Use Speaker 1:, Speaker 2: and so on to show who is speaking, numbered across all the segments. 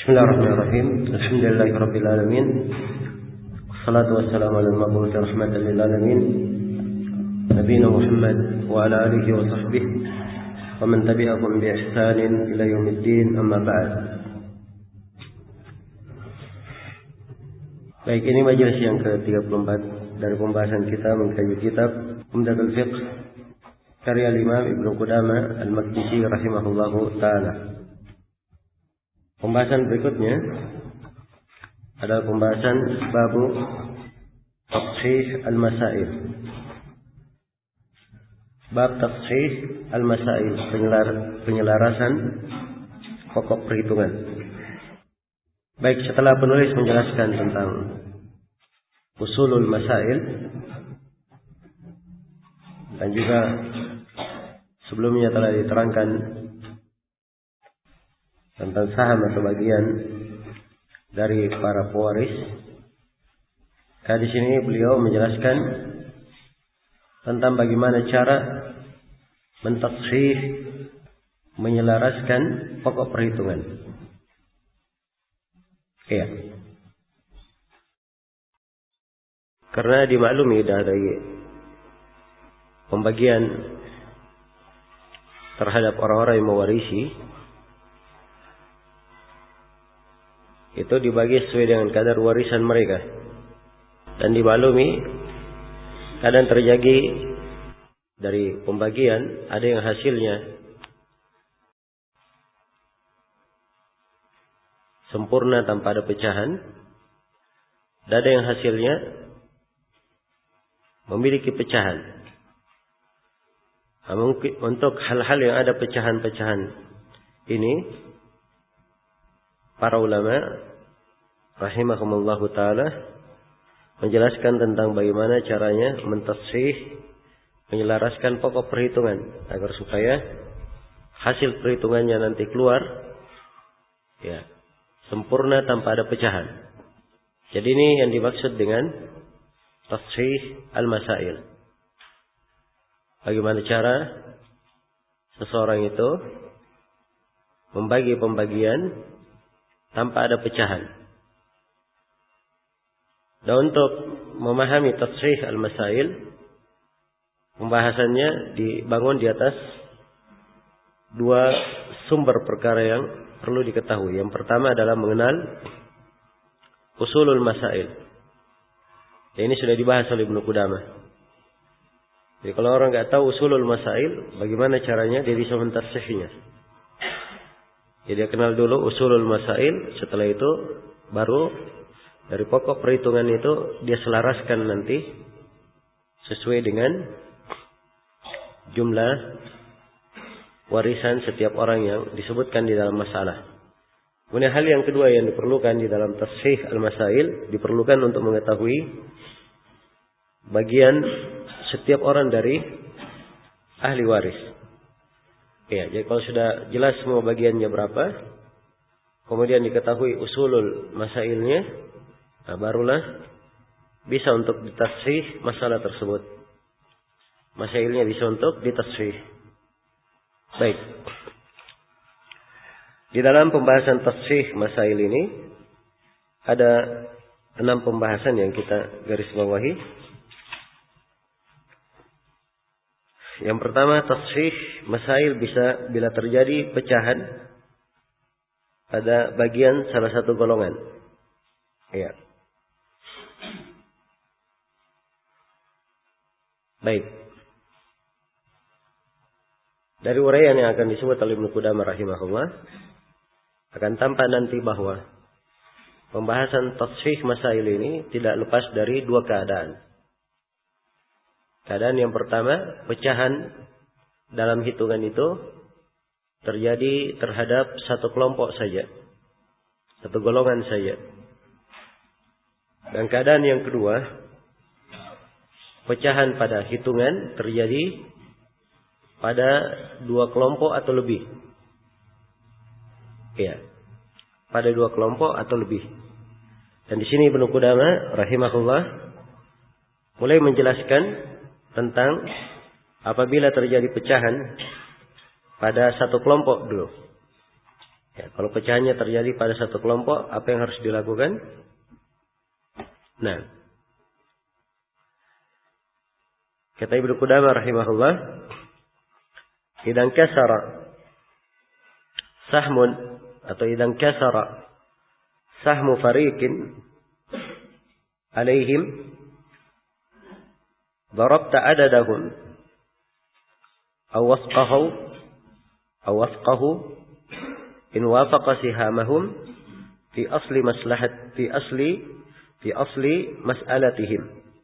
Speaker 1: Bismillahirrahmanirrahim. Alhamdulillahirabbil alamin. Wassalatu wassalamu ala al-mab'uts rahmatan lil alamin. Nabiyina Muhammad wa ala alihi wa sahbihi wa man tabi'ahum bi ihsanin ila yaumiddin, amma ba'd. Baik, ini majelis yang ke-34 dari pembahasan kita mengkaji kitab Umdatul Fiqh karya Imam Ibnu Qudamah Al-Maqdisi rahimahullahu taala. Pembahasan berikutnya adalah pembahasan babu tafsih al-masail. Bab tafsih al-masail, penyelarasan pokok perhitungan. Baik, setelah penulis menjelaskan tentang usulul masail dan juga sebelumnya telah diterangkan tentang saham atau bagian dari para pewaris. Di sini beliau menjelaskan tentang bagaimana cara mentafsir, menyelaraskan pokok perhitungan. Iya. Karena dimaklumi dari pembagian terhadap orang-orang yang mewarisi, itu dibagi sesuai dengan kadar warisan mereka. Dan dimaklumi kadang terjadi dari pembagian ada yang hasilnya sempurna tanpa ada pecahan, dan ada yang hasilnya memiliki pecahan. Mungkin untuk hal-hal yang ada pecahan-pecahan ini, para ulama rahimahumullahu ta'ala menjelaskan tentang bagaimana caranya mentafsir, menyelaraskan pokok perhitungan agar supaya hasil perhitungannya nanti keluar ya sempurna tanpa ada pecahan. Jadi ini yang dimaksud dengan tafsir al-masail. Bagaimana cara seseorang itu membagi pembagian tanpa ada pecahan. Dan untuk memahami tafsir al-masail, pembahasannya dibangun di atas dua sumber perkara yang perlu diketahui. Yang pertama adalah mengenal usulul masail. Ini sudah dibahas oleh Ibnu Qudamah. Jadi kalau orang nggak tahu usulul masail, bagaimana caranya dia bisa mentafsirnya? Jadi dia kenal dulu usulul masail, setelah itu baru dari pokok perhitungan itu dia selaraskan nanti sesuai dengan jumlah warisan setiap orang yang disebutkan di dalam masalah. Kemudian hal yang kedua yang diperlukan di dalam tafsir al-masail, diperlukan untuk mengetahui bagian setiap orang dari ahli waris. Ya, jadi kalau sudah jelas semua bagiannya berapa, kemudian diketahui usulul masailnya, barulah bisa untuk ditafsir masalah tersebut. Masailnya bisa untuk ditafsir. Baik. Di dalam pembahasan tafsir masail ini ada 6 pembahasan yang kita garis bawahi. Yang pertama, tafsir masail bisa bila terjadi pecahan pada bagian salah satu golongan. Ya. Baik. Dari uraian yang akan disebut oleh Ibnu Qudamah rahimahullah, akan tampak nanti bahwa pembahasan tafsir masail ini tidak lepas dari dua keadaan. Keadaan yang pertama, pecahan dalam hitungan itu terjadi terhadap satu kelompok saja, satu golongan saja. Dan keadaan yang kedua, pecahan pada hitungan terjadi pada dua kelompok atau lebih. Ya, pada dua kelompok atau lebih. Dan di sini Ibnu Qudamah rahimahullah mulai menjelaskan tentang apabila terjadi pecahan pada satu kelompok dulu. Ya, kalau pecahannya terjadi pada satu kelompok, apa yang harus dilakukan? Nah, kata Ibnu Qudamah rahimahullah, idan kasara sahmun atau idan kasara sahmu fariqin alaihim darabta adadahum aw wasqahu in wafaqa sihamahum fi asli maslahat fi asli mas'alatihim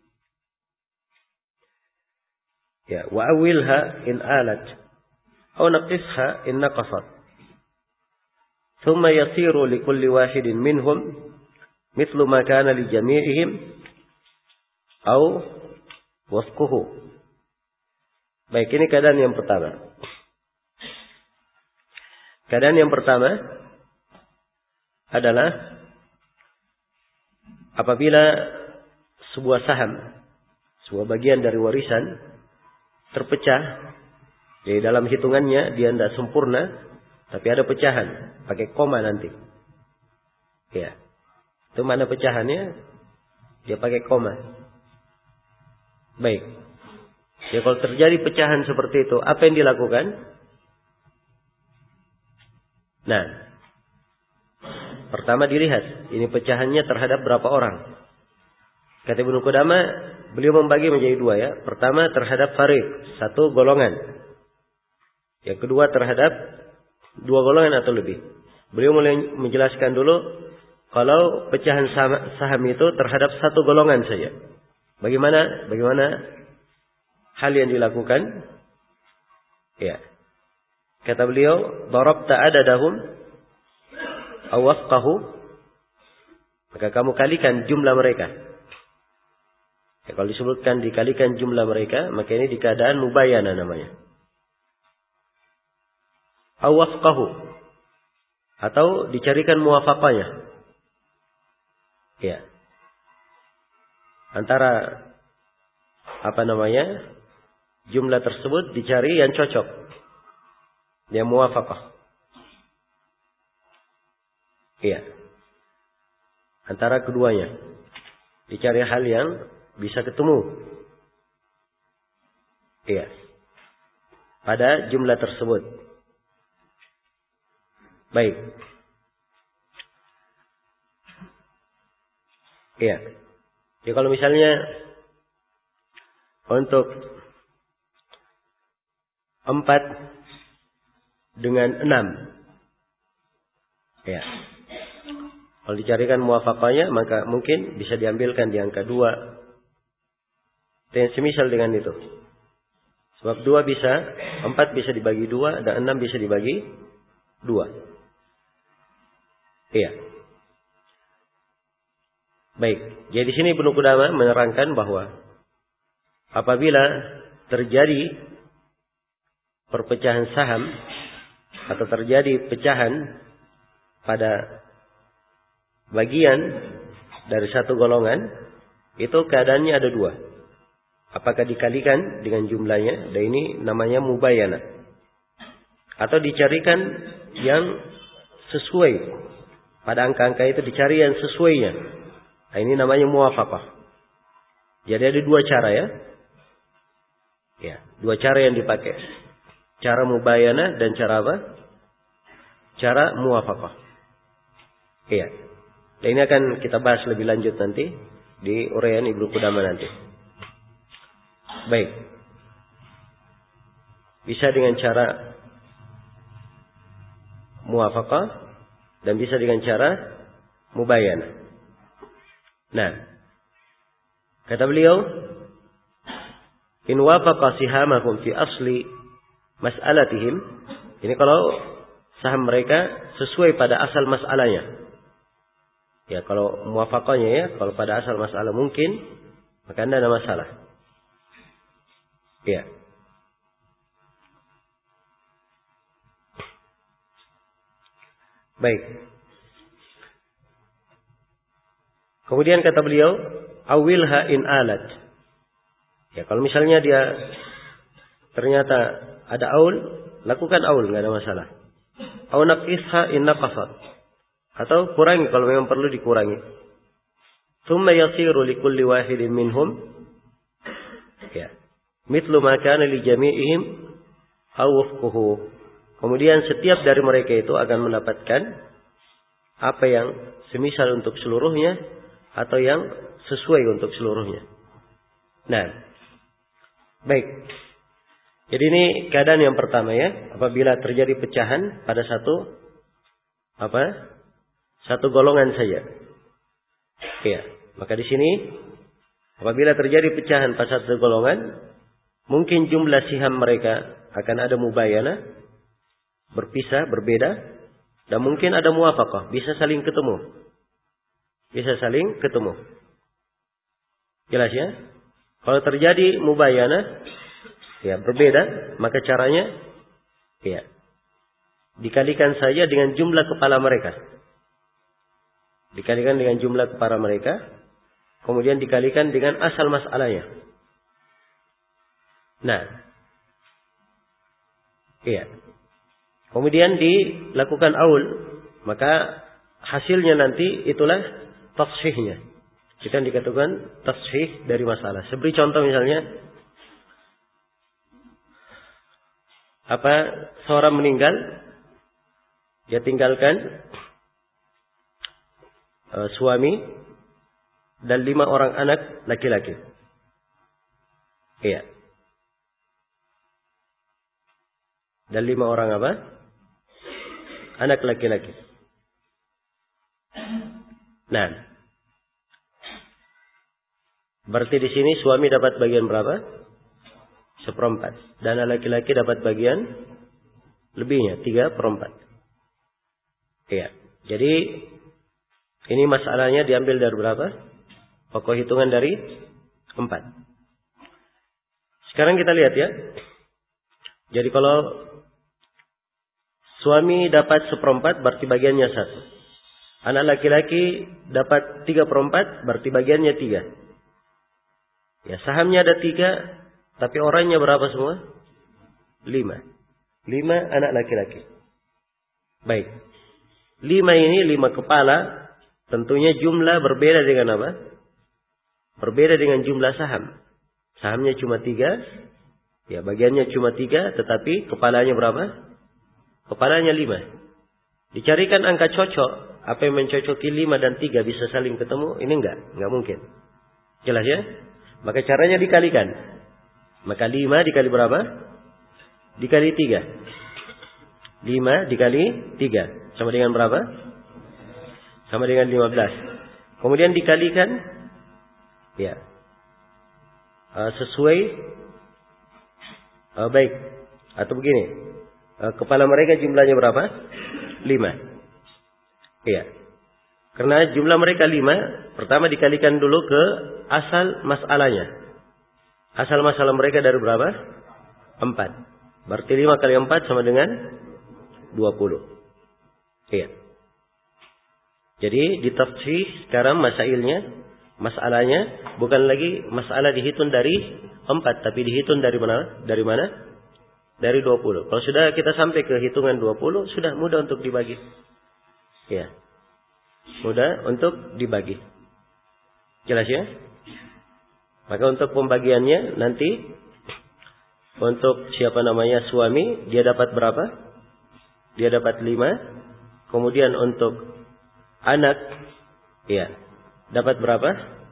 Speaker 1: ya wa awilha in alat aw naqisha in naqasat thumma yasiru li kulli wahidin minhum mithlu ma kana li jami'ihim aw wasquhu. Baik, ini keadaan yang pertama. Keadaan yang pertama adalah apabila sebuah saham, sebuah bagian dari warisan terpecah, jadi dalam hitungannya dia tidak sempurna, tapi ada pecahan, pakai koma nanti. Ya, itu mana pecahannya? Dia pakai koma. Baik. Ya, kalau terjadi pecahan seperti itu, apa yang dilakukan? Nah, pertama dilihat ini pecahannya terhadap berapa orang. Kata Ibnu Qudamah, beliau membagi menjadi dua ya. Pertama terhadap fariq, satu golongan. Yang kedua terhadap dua golongan atau lebih. Beliau mulai menjelaskan dulu kalau pecahan saham itu terhadap satu golongan saja. Bagaimana hal yang dilakukan? Ya. Kata beliau, darabta adadahum aw wasqahu, maka kamu kalikan jumlah mereka. Ya, kalau disebutkan dikalikan jumlah mereka, maka ini di keadaan mubayana namanya. Aw wasqahu, atau dicarikan muwafaqahnya. Ya. Antara jumlah tersebut dicari yang cocok. Yang muwafaqah. Iya. Antara keduanya. Dicari hal yang bisa ketemu. Iya. Pada jumlah tersebut. Baik. Iya. Ya kalau misalnya untuk 4 dengan 6. Ya. Kalau dicarikan muwafaqahnya, maka mungkin bisa diambilkan di angka 2. Dan semisal dengan itu. Sebab 4 bisa dibagi 2 dan 6 bisa dibagi 2. Iya. Baik. Jadi di sini Ibnu Qudamah menerangkan bahwa apabila terjadi perpecahan saham atau terjadi pecahan pada bagian dari satu golongan, itu keadaannya ada 2. Apakah dikalikan dengan jumlahnya, dan ini namanya mubayana, atau dicarikan yang sesuai pada angka-angka itu, dicari yang sesuainya. Nah, ini namanya muwafaqah. Jadi ada 2 cara ya. Ya, 2 cara yang dipakai. Cara mubayana dan cara apa? Cara muwafaqah. Iya. Dan ini akan kita bahas lebih lanjut nanti di uraian Ibnu Qudamah nanti. Baik. Bisa dengan cara muwafaqah dan bisa dengan cara mubayana. Nah, kata beliau, in wafaqa sihamahum fi asli mas'alatihim. Ini kalau saham mereka sesuai pada asal masalahnya. Ya, kalau muwafaqahnya ya, kalau pada asal masalah mungkin, maka tidak ada masalah. Ya. Baik. Kemudian kata beliau, awilha in alat. Ya, kalau misalnya dia ternyata ada aul, lakukan aul, nggak ada masalah. Au naqisha in naqasat. Atau kurangi kalau memang perlu dikurangi. Tsumma yasiru likulli wahidin minhum ya mithlu ma kana li jami'ihim aw wafquhu. Kemudian setiap dari mereka itu akan mendapatkan apa yang semisal untuk seluruhnya atau yang sesuai untuk seluruhnya. Nah, baik. Jadi ini keadaan yang pertama ya, apabila terjadi pecahan pada satu golongan saja. Ya, maka di sini apabila terjadi pecahan pada satu golongan, mungkin jumlah siham mereka akan ada mubayana, berpisah, berbeda, dan mungkin ada muwafaqah, bisa saling ketemu. Bisa saling ketemu. Jelas ya? Kalau terjadi mubayana, ya berbeda, maka caranya ya dikalikan saja dengan jumlah kepala mereka. Dikalikan dengan jumlah kepala mereka, kemudian dikalikan dengan asal masalahnya. Nah, iya. Kemudian dilakukan aul, maka hasilnya nanti itulah tashihnya. Kita dikatakan tashih dari masalah. Seberi contoh misalnya, seorang meninggal, dia tinggalkan suami dan 5 orang anak laki-laki. Iya. Dan 5 orang apa? Anak laki-laki. Nah, berarti di sini suami dapat bagian berapa? 1/4. Dan anak laki-laki dapat bagian lebihnya 3/4. Iya. Jadi ini masalahnya diambil dari berapa? Pokok hitungan dari 4. Sekarang kita lihat ya. Jadi kalau suami dapat 1/4 berarti bagiannya 1. Anak laki-laki dapat 3/4 berarti bagiannya 3. Ya, sahamnya ada 3, tapi orangnya berapa semua? 5. 5 anak laki-laki. Baik. 5 ini 5 kepala, tentunya jumlah berbeda dengan apa? Berbeda dengan jumlah saham. Sahamnya cuma 3, ya bagiannya cuma 3, tetapi kepalanya berapa? Kepalanya 5. Dicarikan angka cocok. Apa yang mencocoki 5 dan 3 bisa saling ketemu? Ini enggak mungkin. Jelas ya? Maka caranya dikalikan. Maka 5 dikali berapa? Dikali 3. 5 dikali 3. Sama dengan berapa? Sama dengan 15. Kemudian dikalikan. Ya. Sesuai. Baik. Atau begini. Kepala mereka jumlahnya berapa? 5. Iya. Karena jumlah mereka 5. Pertama dikalikan dulu ke asal masalahnya. Asal masalah mereka dari berapa? 4. Berarti 5 kali 4 sama dengan 20. Iya. Jadi ditafsir sekarang masalahnya bukan lagi masalah dihitung dari 4, tapi dihitung dari mana? Dari mana? Dari 20. Kalau sudah kita sampai ke hitungan 20, sudah mudah untuk dibagi. Ya. Mudah untuk dibagi. Jelas ya? Maka untuk pembagiannya nanti untuk suami, dia dapat berapa? Dia dapat 5. Kemudian untuk anak, ya, dapat berapa?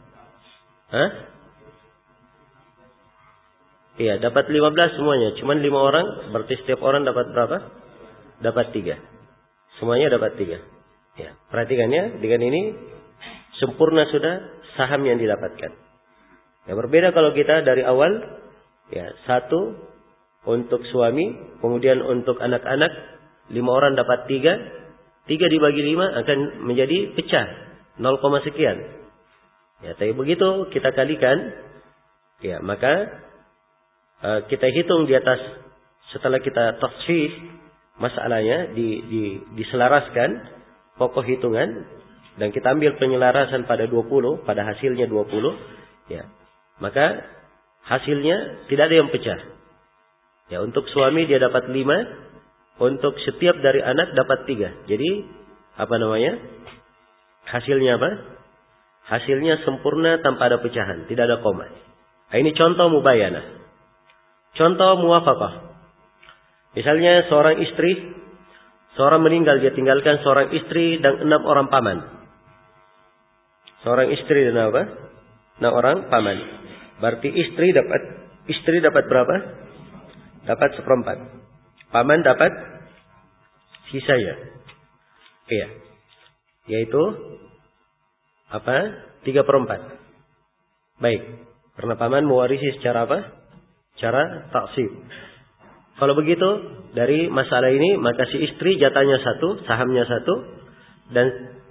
Speaker 1: Iya, dapat 15 semuanya. Cuman 5 orang, berarti setiap orang dapat berapa? Dapat 3. Semuanya dapat 3. Ya, perhatikan ya, dengan ini sempurna sudah saham yang didapatkan. Ya, berbeda kalau kita dari awal, ya, 1 untuk suami, kemudian untuk anak-anak, 5 orang dapat 3. 3 dibagi 5 akan menjadi pecah 0, sekian. Ya, tapi begitu kita kalikan, ya, maka kita hitung di atas setelah kita tafsir masalahnya diselaraskan pokok hitungan dan kita ambil penyelarasan pada 20, pada hasilnya 20, ya. Maka hasilnya tidak ada yang pecah. Ya, untuk suami dia dapat 5, untuk setiap dari anak dapat 3. Jadi apa namanya? Hasilnya apa? Hasilnya sempurna tanpa ada pecahan, tidak ada koma. Nah, ini contoh mubayanah. Contoh muwafaqah. Misalnya seorang istri, seorang meninggal, dia tinggalkan seorang istri dan 6 orang paman. Seorang istri dan apa? 6 orang paman. Berarti istri dapat berapa? Dapat 1/4. Paman dapat sisanya. Iya. Yaitu apa? 3/4. Baik. Karena paman mewarisi secara apa? Secara taksib. Kalau begitu, dari masalah ini, maka si istri jatahnya 1, sahamnya 1, dan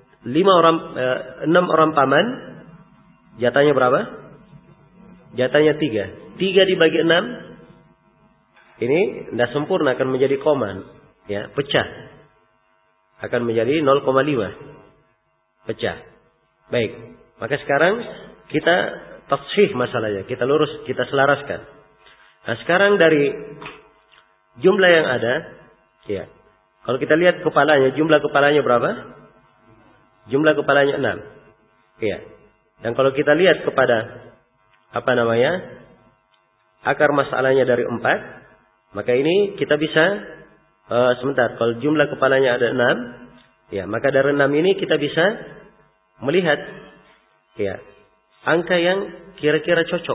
Speaker 1: 6 orang paman, jatahnya berapa? Jatahnya 3. 3 dibagi 6, ini tidak sempurna, akan menjadi koma, ya, pecah. Akan menjadi 0,5. Pecah. Baik. Maka sekarang kita tafsih masalahnya, kita lurus, kita selaraskan. Nah, sekarang dari jumlah yang ada, ya. Kalau kita lihat kepalanya, jumlah kepalanya berapa? Jumlah kepalanya 6. Ya. Dan kalau kita lihat kepada apa namanya? Akar masalahnya dari 4, maka ini kita bisa sebentar, kalau jumlah kepalanya ada 6, ya, maka dari 6 ini kita bisa melihat, ya, angka yang kira-kira cocok,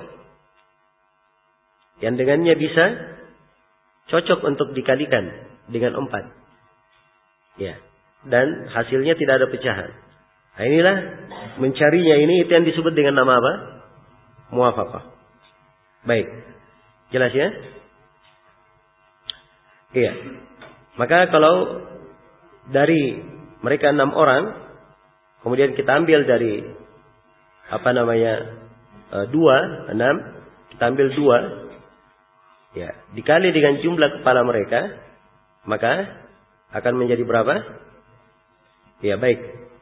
Speaker 1: yang dengannya bisa cocok untuk dikalikan dengan 4, ya, dan hasilnya tidak ada pecahan. Nah, inilah mencarinya, ini itu yang disebut dengan nama apa? Muwafaqah. Baik, jelas ya? Iya. Maka kalau dari mereka 6 orang, kemudian kita ambil dari apa namanya 2, 6, kita ambil 2, ya, dikali dengan jumlah kepala mereka, maka akan menjadi berapa? Ya, baik.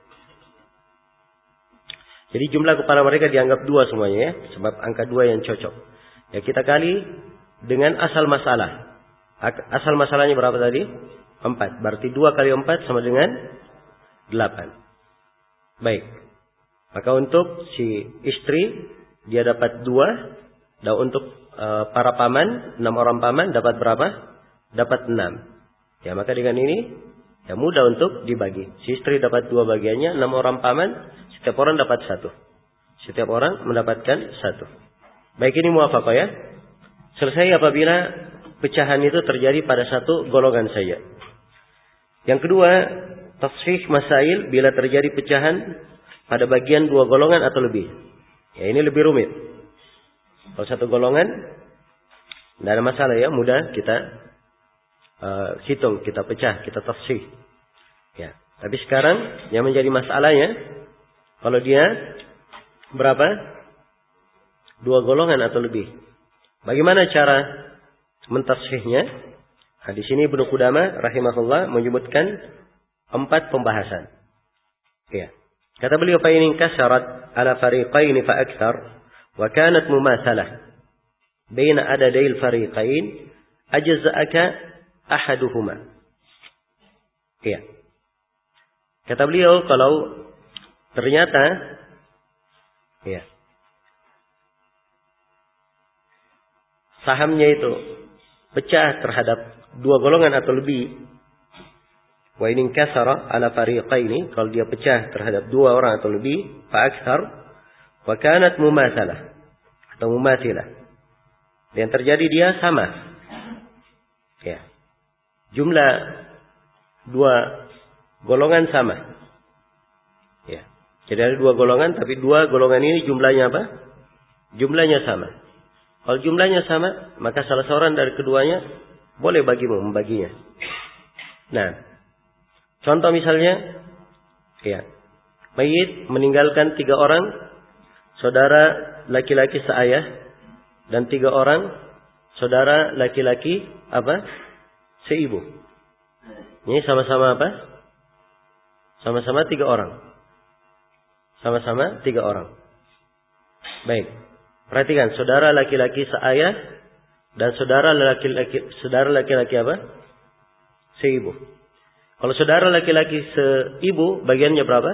Speaker 1: Jadi jumlah kepala mereka dianggap 2 semuanya, ya, sebab angka 2 yang cocok. Ya, kita kali dengan asal masalah. Asal masalahnya berapa tadi? 4. Berarti 2 kali 4 sama dengan 8. Baik. Maka untuk si istri dia dapat 2, dan untuk para paman, 6 orang paman dapat berapa? Dapat 6. Ya, maka dengan ini ya mudah untuk dibagi. Si istri dapat 2 bagiannya, 6 orang paman, setiap orang dapat 1. Setiap orang mendapatkan 1. Baik, ini muwafaqah ya. Selesai apabila pecahan itu terjadi pada satu golongan saja. Yang kedua, tafsih masail bila terjadi pecahan pada bagian 2 golongan atau lebih. Ya, ini lebih rumit. Kalau satu golongan tidak ada masalah ya, mudah kita hitung, kita pecah, kita tafsih. Ya, tapi sekarang yang menjadi masalahnya kalau dia berapa? 2 golongan atau lebih. Bagaimana cara mentafsihnya? Nah, di sini Ibnu Qudamah rahimahullah menyebutkan 4 pembahasan. Ya. Kata beliau, fa in kasarat ala fariqain fa akthar wa kanat mumathalah baina adadil fariqain ajza'aka ahaduhuma. Ya. Kata beliau, kalau ternyata ya, sahamnya itu pecah terhadap 2 golongan atau lebih, wa in kasara ala fariqaini, kalau dia pecah terhadap 2 orang atau lebih, fa akthar wa kanat mumathalah atau mumathilah, yang terjadi dia sama, ya, jumlah 2 golongan sama, ya, jadi ada 2 golongan, tapi 2 golongan ini jumlahnya apa? Jumlahnya sama. Kalau jumlahnya sama, maka salah seorang dari keduanya boleh membaginya. Nah, contoh misalnya, ya, mayit meninggalkan 3 orang, saudara laki-laki seayah, dan 3 orang, saudara laki-laki apa? Seibu. Ini sama-sama apa? Sama-sama 3 orang. Sama-sama 3 orang. Baik. Perhatikan, saudara laki-laki seayah dan saudara laki-laki apa? seibu. Kalau saudara laki-laki seibu, bagiannya berapa?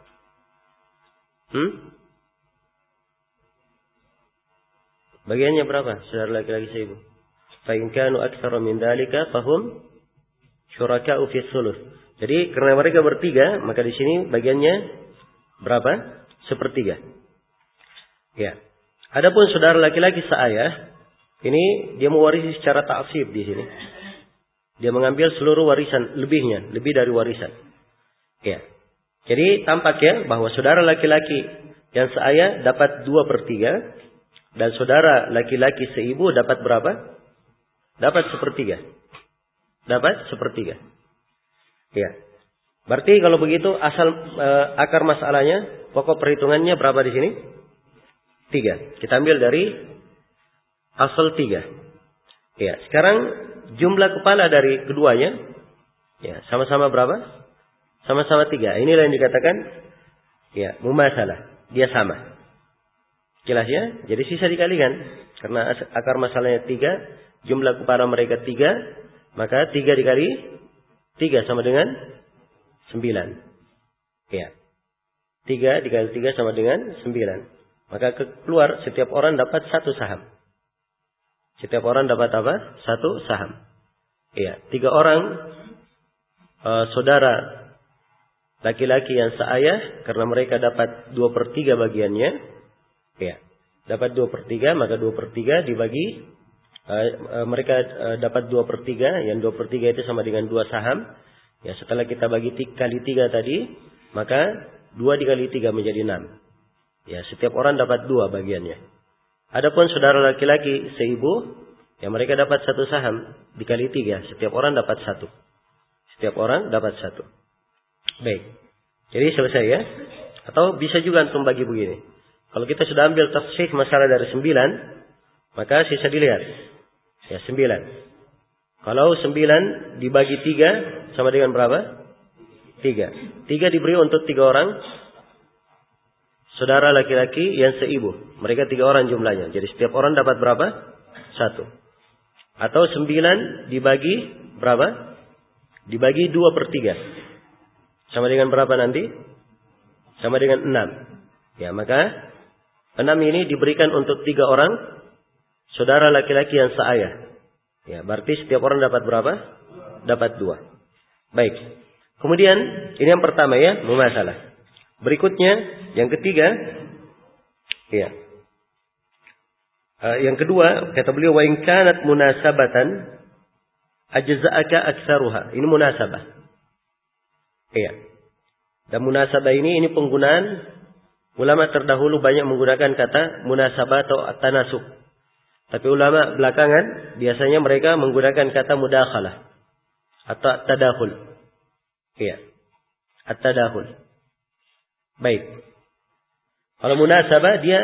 Speaker 1: Bagiannya berapa? Saudara laki-laki seibu. Fa in kanu aktsara min dzalika fahum syuraka'u fi thuluth. Jadi karena mereka bertiga, maka di sini bagiannya berapa? Sepertiga. Ya. Adapun saudara laki-laki seayah, ini dia mewarisi secara ta'sib di sini. Dia mengambil seluruh warisan lebihnya, lebih dari warisan. Ya. Jadi tampak ya bahwa saudara laki-laki yang seayah dapat 2/3 dan saudara laki-laki seibu dapat berapa? Dapat 1/3. Dapat 1/3. Ya. Berarti kalau begitu asal akar masalahnya, pokok perhitungannya berapa di sini? 3. Kita ambil dari asal 3. Ya, sekarang jumlah kepala dari keduanya ya sama-sama berapa? Sama-sama 3. Inilah yang dikatakan ya mumasalah. Dia sama. Jelas ya? Jadi sisa dikalikan. Karena akar masalahnya 3, jumlah kepala mereka 3, maka 3 dikali 3 sama dengan 9. Ya. 3 dikali 3 sama dengan 9. Maka keluar setiap orang dapat 1 saham. Setiap orang dapat apa? 1 saham. Iya, 3 orang saudara laki-laki yang seayah karena mereka dapat 2/3 bagiannya. Iya, dapat 2/3, maka 2/3 dibagi mereka dapat 2/3, yang 2/3 itu sama dengan 2 saham. Ya, setelah kita bagi kali 3 tadi, maka 2 dikali 3 menjadi 6. Ya, setiap orang dapat 2 bagiannya. Adapun saudara laki-laki seibu, ya mereka dapat 1 saham dikali 3. Setiap orang dapat 1. Setiap orang dapat 1. Baik. Jadi selesai ya. Atau bisa juga antum bagi begini. Kalau kita sudah ambil tafsir masalah dari 9, maka sisa dilihat. Ya 9. Kalau 9 dibagi 3 sama dengan berapa? 3. 3 diberi untuk 3 orang saudara laki-laki yang seibu. Mereka 3 orang jumlahnya. Jadi setiap orang dapat berapa? 1. Atau 9 dibagi berapa? Dibagi 2/3. Sama dengan berapa nanti? Sama dengan 6. Ya, maka 6 ini diberikan untuk 3 orang saudara laki-laki yang seayah. Ya, berarti setiap orang dapat berapa? Dapat 2. Baik. Kemudian ini yang pertama ya, mumasalah. Berikutnya yang ketiga, ya. Yang kedua, kata beliau wa in kanat munasabatan ajza'aka aktsaruha. Ini munasabah. Iya. Dan munasabah ini penggunaan ulama terdahulu banyak menggunakan kata munasabah atau tanasuk. Tapi ulama belakangan biasanya mereka menggunakan kata mudakhalah atau tadakhul. Iya. At-tadakhul. Baik. Kalau munasabah dia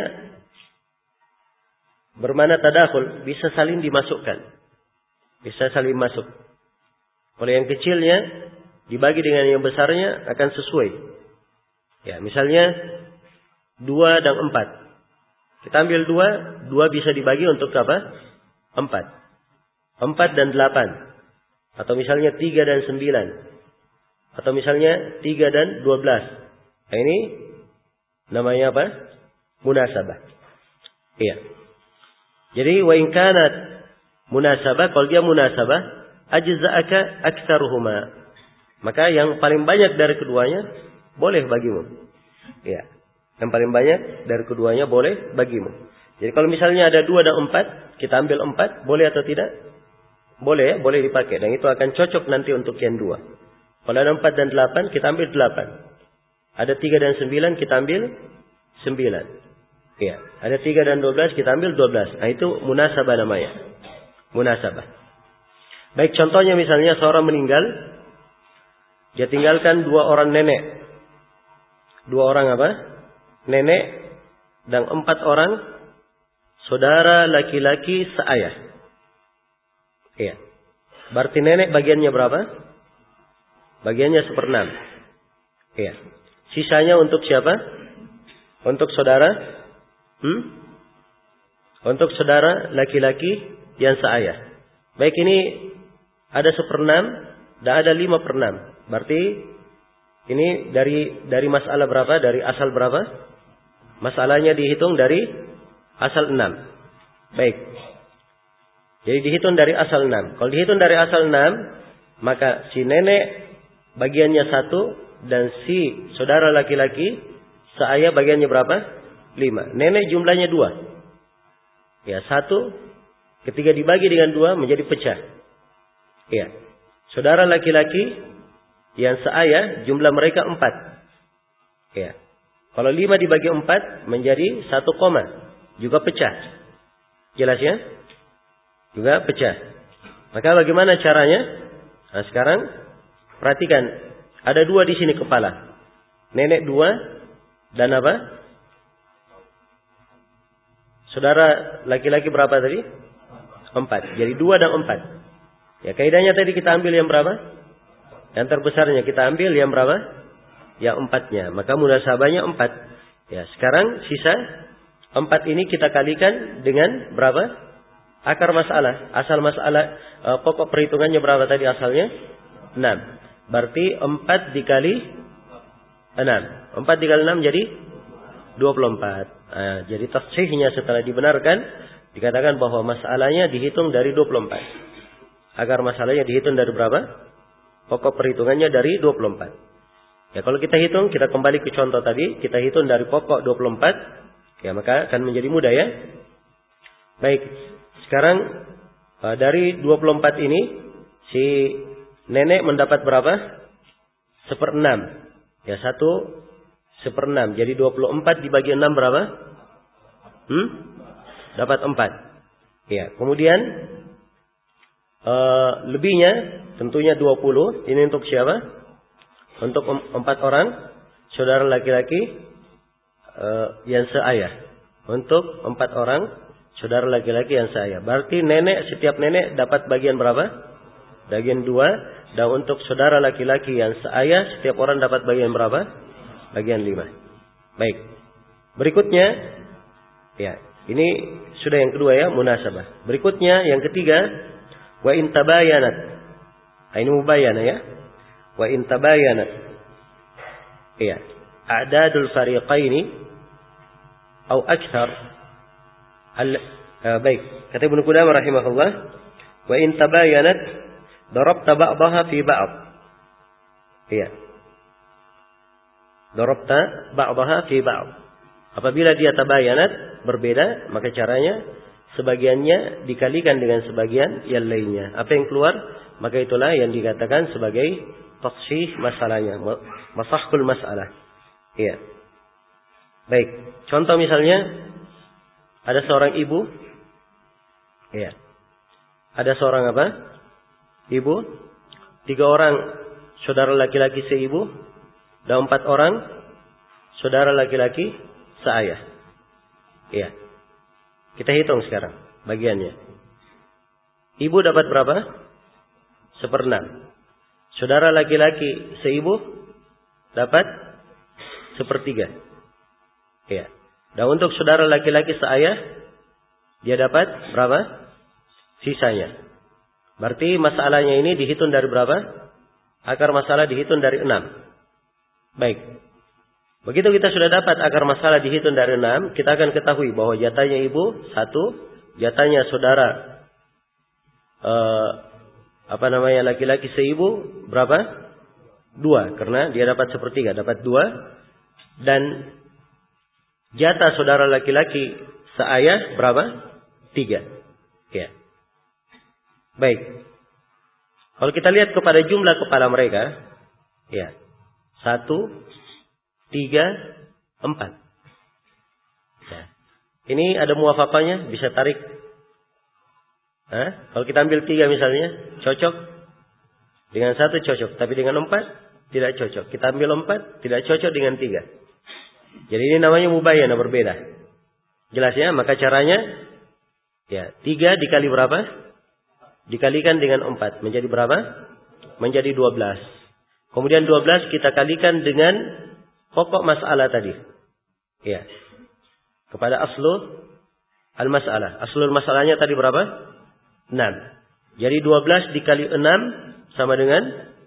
Speaker 1: bermakna tadakhul, bisa saling dimasukkan. Bisa saling masuk. Kalau yang kecilnya dibagi dengan yang besarnya akan sesuai. Ya, misalnya 2 dan 4. Kita ambil 2 bisa dibagi untuk apa? 4. 4 dan 8. Atau misalnya 3 dan 9. Atau misalnya 3 dan 12. Nah, ini namanya apa? Munasabah. Iya. Jadi wa in kanat munasabah, kalau dia munasabah, ajza'aka aktsaruhuma. Maka yang paling banyak dari keduanya boleh bagimu. Iya. Yang paling banyak dari keduanya boleh bagimu. Jadi kalau misalnya ada 2 dan 4, kita ambil 4, boleh atau tidak? Boleh ya, boleh dipakai. Dan itu akan cocok nanti untuk yang 2. Kalau ada 4 dan 8, kita ambil 8. Ada 3 dan 9, kita ambil 9. Ya, ada 3 dan 12, kita ambil 12. Nah, itu munasabah namanya. Munasabah. Baik, contohnya misalnya seorang meninggal, dia tinggalkan 2 orang nenek. 2 orang apa? Nenek dan 4 orang saudara laki-laki seayah. Iya. Berarti nenek bagiannya berapa? Bagiannya 1/6. Iya. Sisanya untuk siapa? Untuk saudara? Untuk saudara laki-laki yang seayah. Baik, ini ada 1/6, Dan ada 5/6. Berarti ini dari masalah berapa? Dari asal berapa? Masalahnya dihitung dari asal 6. Baik. Jadi dihitung dari asal 6. Kalau dihitung dari asal 6, maka si nenek bagiannya 1 dan si saudara laki-laki seayah bagiannya berapa? 5. Nenek jumlahnya 2. Ya, 1 ketika dibagi dengan 2 menjadi pecah. Ya. Saudara laki-laki yang seayah jumlah mereka 4. Ya. Kalau 5 dibagi 4 menjadi 1 koma. Juga pecah. Jelas ya? Juga pecah. Maka bagaimana caranya? Nah, sekarang perhatikan. Ada 2 di sini kepala. Nenek 2 dan apa? Saudara laki-laki berapa tadi? 4. Jadi 2 dan 4. Ya, kaidahnya tadi kita ambil yang berapa? Yang terbesarnya kita ambil yang berapa? Yang 4-nya. Maka munasabahnya 4. Ya, sekarang sisa 4 ini kita kalikan dengan berapa? Akar masalah. Asal masalah pokok perhitungannya berapa tadi asalnya? 6. Berarti 4 dikali 6. 4 dikali 6 jadi 24. Jadi tasihnya setelah dibenarkan dikatakan bahwa masalahnya dihitung dari 24. Agar masalahnya dihitung dari berapa? Pokok perhitungannya dari 24. Ya, kalau kita hitung, kita kembali ke contoh tadi, kita hitung dari pokok 24, ya maka akan menjadi mudah ya. Baik, sekarang dari 24 ini si nenek mendapat berapa? 1/6. Ya, 1/6. Jadi 24 dibagi 6 berapa? Dapat 4. Ya, kemudian lebihnya tentunya 20. Ini untuk siapa? Untuk 4 orang saudara laki-laki yang seayah. Untuk 4 orang saudara laki-laki yang seayah. Berarti setiap nenek dapat bagian berapa? Bagian 2. Dan untuk saudara laki-laki yang seayah, setiap orang dapat bagian berapa? Bagian 5. Baik. Berikutnya, ya, ini sudah yang kedua ya, munasabah. Berikutnya yang ketiga, wa in tabayanat. Ini mubayana ya. Wa in tabayanat. Iya. A'dadul fariqaini atau akthar. Baik. Kata Ibnu Qudamah rahimahullah, wa in tabayanat darabta ba'daha fi ba'd. Iya. Darabta ba'daha fi ba'd. Apabila dia tabayanat berbeda, maka caranya sebagiannya dikalikan dengan sebagian yang lainnya. Apa yang keluar, maka itulah yang dikatakan sebagai tashih masalahnya, masahkul masalah. Iya. Baik, contoh misalnya ada seorang ibu. Iya. Ada seorang apa? Ibu. 3 orang saudara laki-laki seibu dan 4 orang saudara laki-laki seayah. Iya. Kita hitung sekarang bagiannya. Ibu dapat berapa? 1/6. Saudara laki-laki seibu dapat 1/3. Ya. Dan untuk saudara laki-laki seayah, dia dapat berapa? Sisanya. Berarti masalahnya ini dihitung dari berapa? Akar masalah dihitung dari 6. Baik. Begitu kita sudah dapat akar masalah dihitung dari 6, kita akan ketahui bahwa jatahnya ibu 1, jatahnya saudara laki-laki seibu berapa? 2, karena dia dapat 1/3, dapat 2. Dan jatah saudara laki-laki seayah berapa? 3. Ya. Baik. Kalau kita lihat kepada jumlah kepala mereka, ya. 1, 3, 4. Ya. Ini ada muwafaqahnya, bisa tarik. Kalau kita ambil 3 misalnya, cocok. Dengan 1 cocok, tapi dengan 4 tidak cocok. Kita ambil 4, tidak cocok dengan 3. Jadi ini namanya mubayyana, berbeda. Jelas ya? Maka caranya, ya, 3 dikali berapa? Dikalikan dengan 4. Menjadi berapa? Menjadi 12. Kemudian 12 kita kalikan dengan pokok masalah tadi. Ya. Kepada aslu al-masalah. Aslul masalahnya tadi berapa? 6. Jadi 12 dikali 6 sama dengan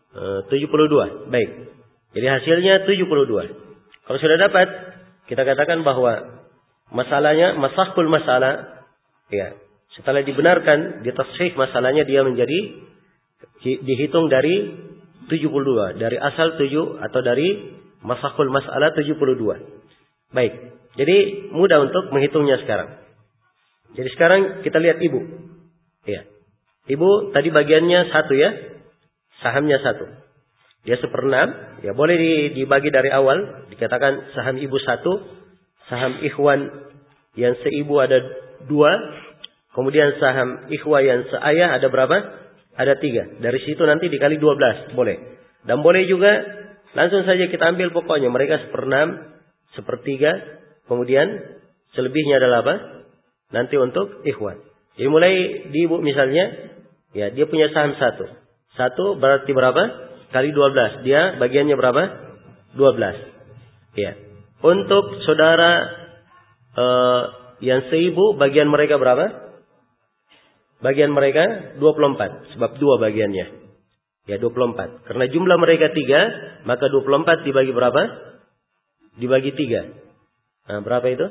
Speaker 1: 72. Baik. Jadi hasilnya 72. Kalau sudah dapat, kita katakan bahwa masalahnya masahul masalah, ya. Setelah dibenarkan, ditashih masalahnya dia menjadi dihitung dari 72, dari asal 7 atau dari masahul masalah 72. Baik. Jadi mudah untuk menghitungnya sekarang. Jadi sekarang kita lihat ibu. Ya. Ibu tadi bagiannya 1 ya. Sahamnya 1. Dia 1/6. Ya boleh dibagi dari awal. Dikatakan saham ibu 1. Saham ikhwan yang seibu ada 2. Kemudian saham ikhwan yang seayah ada berapa? Ada 3. Dari situ nanti dikali 12. Boleh. Dan boleh juga langsung saja kita ambil pokoknya. Mereka 1/6, 1/3. Kemudian selebihnya adalah apa? Nanti untuk ikhwan. Jadi mulai di ibu misalnya. Ya dia punya saham 1. 1 berarti berapa? Kali 12. Dia bagiannya berapa? 12. Ya. Untuk saudara yang seibu bagian mereka berapa? Bagian mereka 24. Sebab 2 bagiannya. Ya 24. Karena jumlah mereka 3. Maka 24 dibagi berapa? Dibagi 3. Nah, berapa itu?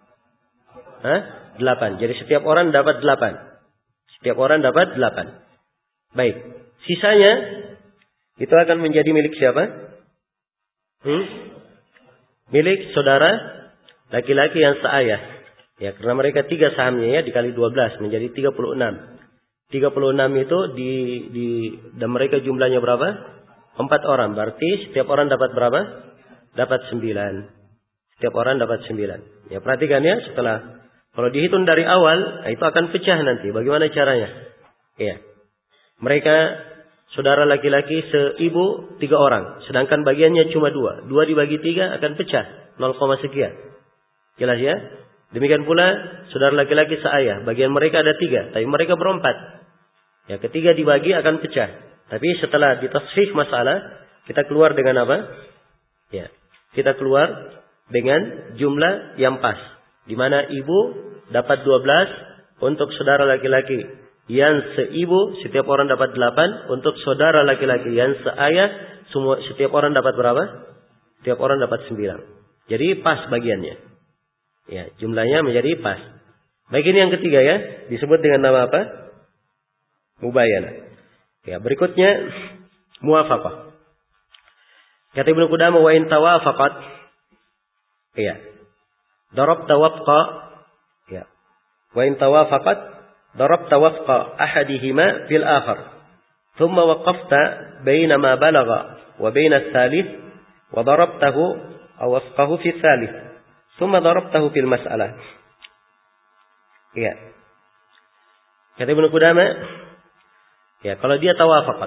Speaker 1: 8. Jadi setiap orang dapat 8. Setiap orang dapat 8. Baik. Sisanya itu akan menjadi milik siapa? Milik saudara laki-laki yang seayah. Ya, karena mereka 3 sahamnya ya dikali 12 menjadi 36. 36 itu dan mereka jumlahnya berapa? 4 orang. Berarti setiap orang dapat berapa? Dapat 9. Setiap orang dapat 9. Ya, perhatikan ya setelah kalau dihitung dari awal, itu akan pecah nanti. Bagaimana caranya? Ya. Mereka saudara laki-laki seibu 3 orang, sedangkan bagiannya cuma 2. 2 dibagi 3 akan pecah 0, sekian. Jelas ya? Demikian pula saudara laki-laki seayah, bagian mereka ada 3, tapi mereka berempat. Ya, ketiga dibagi akan pecah. Tapi setelah ditashih masalah, kita keluar dengan apa? Ya, kita keluar dengan jumlah yang pas. Di mana ibu dapat 12 untuk saudara laki-laki yang seibu, setiap orang dapat 8. Untuk saudara laki-laki yang seayah, setiap orang dapat berapa? Setiap orang dapat 9. Jadi pas bagiannya. Ya, jumlahnya menjadi pas. Baik, ini yang ketiga ya, disebut dengan nama apa? Mubayanah. Ya, berikutnya muwafaqah. Kata Ibnu Qudamah, wa in tawafaqat. Ya. Darabta wafqa. Ya. Wa in tawafaqat darabta wafqa ahadihima fil akhar. Thumma waqafta baina ma balagha wa baina ats-tsalits wa darabtahu aw wafqahu fi ats-tsalits. Thumma darabtahu fil mas'alah. Ya. Kata Ibnu Qudamah, ya, kalau dia tawafaqat.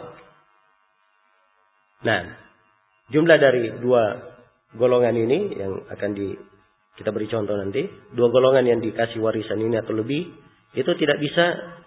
Speaker 1: Nah, jumlah dari 2 golongan ini yang akan kita beri contoh nanti, 2 golongan yang dikasih warisan ini atau lebih, itu tidak bisa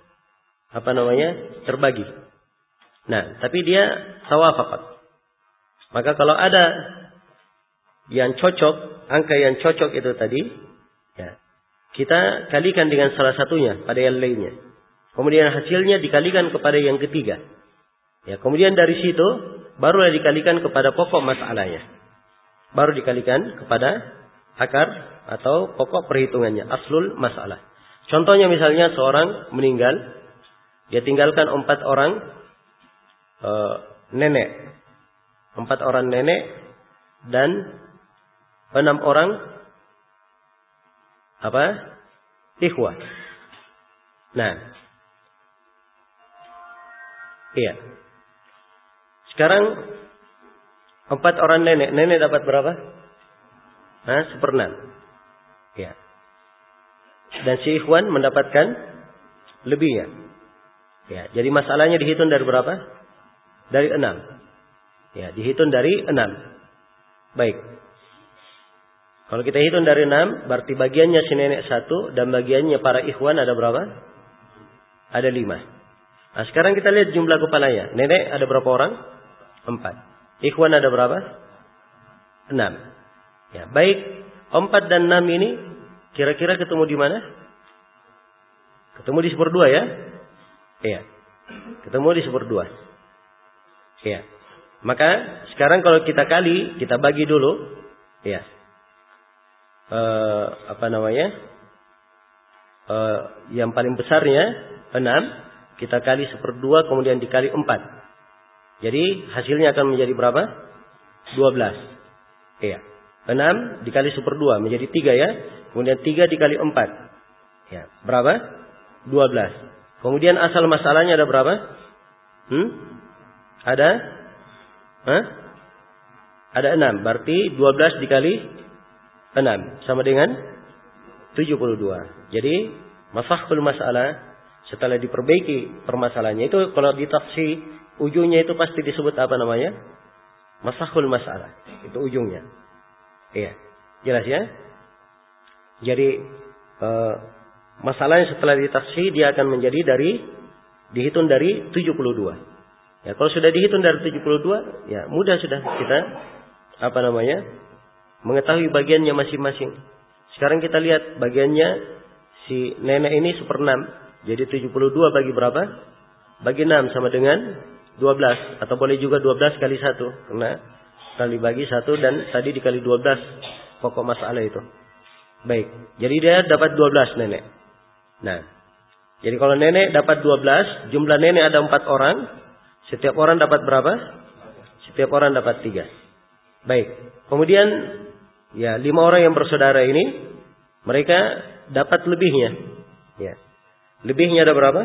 Speaker 1: terbagi. Nah, tapi dia tawafaqat. Maka kalau ada yang cocok, angka yang cocok itu tadi, ya, kita kalikan dengan salah satunya pada yang lainnya. Kemudian hasilnya dikalikan kepada yang ketiga. Ya, kemudian dari situ barulah dikalikan kepada pokok masalahnya. Baru dikalikan kepada akar atau pokok perhitungannya, aslul masalah. Contohnya misalnya seorang meninggal, dia tinggalkan 4 orang nenek. 4 orang nenek dan 6 orang ikhwah. Nah, iya. Sekarang 4 orang nenek. Nenek dapat berapa? 1/6. Ya. Dan si ikhwan mendapatkan lebihnya. Ya, jadi masalahnya dihitung dari berapa? Dari 6. Ya, dihitung dari 6. Baik. Kalau kita hitung dari 6, berarti bagiannya si nenek 1 dan bagiannya para ikhwan ada berapa? Ada 5. Nah, sekarang kita lihat jumlah kepalanya. Nenek ada berapa orang? 4. Ikhwan ada berapa? 6. Ya, baik. 4 dan 6 ini kira-kira ketemu di mana? Ketemu di 1/2 ya? Iya. Ketemu di 1/2. Iya. Maka sekarang kalau kita kali, kita bagi dulu, ya. Yang paling besarnya 6, kita kali 1/2 kemudian dikali 4. Jadi hasilnya akan menjadi berapa? 12. Iya. 6 dikali 1/2 menjadi 3 ya. Kemudian 3 dikali 4. Ya, berapa? 12. Kemudian asal masalahnya ada berapa? Ada 6. Berarti 12 dikali 6 sama dengan 72. Jadi mafahul masalah setelah diperbaiki permasalahannya itu kalau ditafsir ujungnya itu pasti disebut apa namanya? Mafahul masalah. Itu ujungnya. Iya. Jelas ya? Jadi masalahnya setelah ditafsir dia akan menjadi dihitung dari 72. Ya, kalau sudah dihitung dari 72, ya mudah sudah kita mengetahui bagiannya masing-masing. Sekarang kita lihat bagiannya si nenek ini 1/6. Jadi 72 bagi berapa? Bagi 6 sama dengan 12. Atau boleh juga 12 kali 1. Karena kali bagi 1 dan tadi dikali 12 pokok masalah itu. Baik. Jadi dia dapat 12 nenek. Nah. Jadi kalau nenek dapat 12. Jumlah nenek ada 4 orang. Setiap orang dapat berapa? Setiap orang dapat 3. Baik. Kemudian ya 5 orang yang bersaudara ini. Mereka dapat lebihnya. Ya. Lebihnya ada berapa?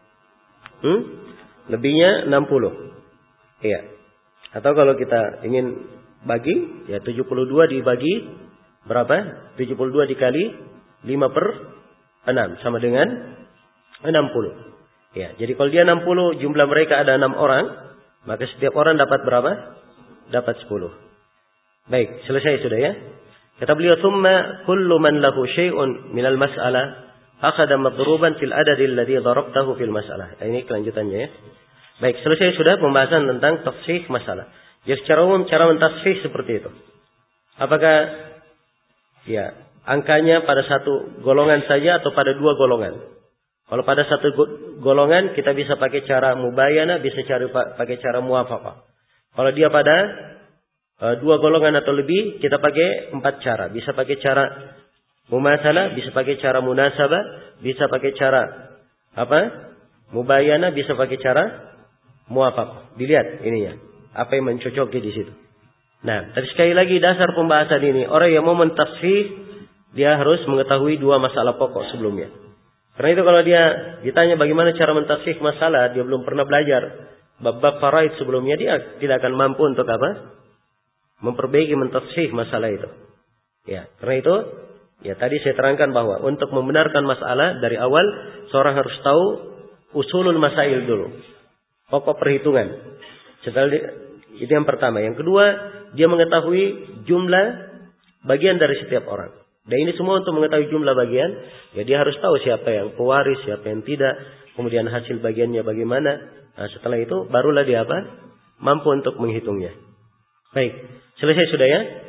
Speaker 1: Lebihnya 60. Iya. Atau kalau kita ingin bagi, ya 72 dibagi berapa? 72 dikali 5/6 sama dengan 60. Ya, jadi kalau dia 60, jumlah mereka ada 6 orang, maka setiap orang dapat berapa? Dapat 10. Baik, selesai sudah ya. Kata beliau, "Tsumma kullu man lahu syai'un minal mas'alah akhadha madruban fil adad alladhi darabtahu fil mas'alah." Ini kelanjutannya ya. Baik, selesai sudah pembahasan tentang tafsih masalah. Jadi secara umum cara mentafsih seperti itu. Apakah ya angkanya pada satu golongan saja atau pada 2 golongan? Kalau pada satu golongan kita bisa pakai cara mubayana, bisa pakai cara muwafaqah. Kalau dia pada 2 golongan atau lebih, kita pakai 4 cara. Bisa pakai cara mumatsalah, bisa pakai cara munasabah, bisa pakai cara mubayana, bisa pakai cara muwafaqah. Dilihat ininya, apa yang mencocoki di situ. Nah, tapi sekali lagi dasar pembahasan ini, orang yang mau mentafsir dia harus mengetahui 2 masalah pokok sebelumnya. Karena itu kalau dia ditanya bagaimana cara mentafsir masalah, dia belum pernah belajar bab-bab faraid sebelumnya, dia tidak akan mampu untuk memperbaiki mentafsir masalah itu. Ya, karena itu ya tadi saya terangkan bahwa untuk membenarkan masalah dari awal seorang harus tahu usulul masail dulu. Pokok perhitungan. Itu yang pertama. Yang kedua, dia mengetahui jumlah bagian dari setiap orang. Dan ini semua untuk mengetahui jumlah bagian, ya dia harus tahu siapa yang pewaris, siapa yang tidak, kemudian hasil bagiannya bagaimana. Nah, setelah itu barulah dia mampu untuk menghitungnya. Baik, selesai sudah ya.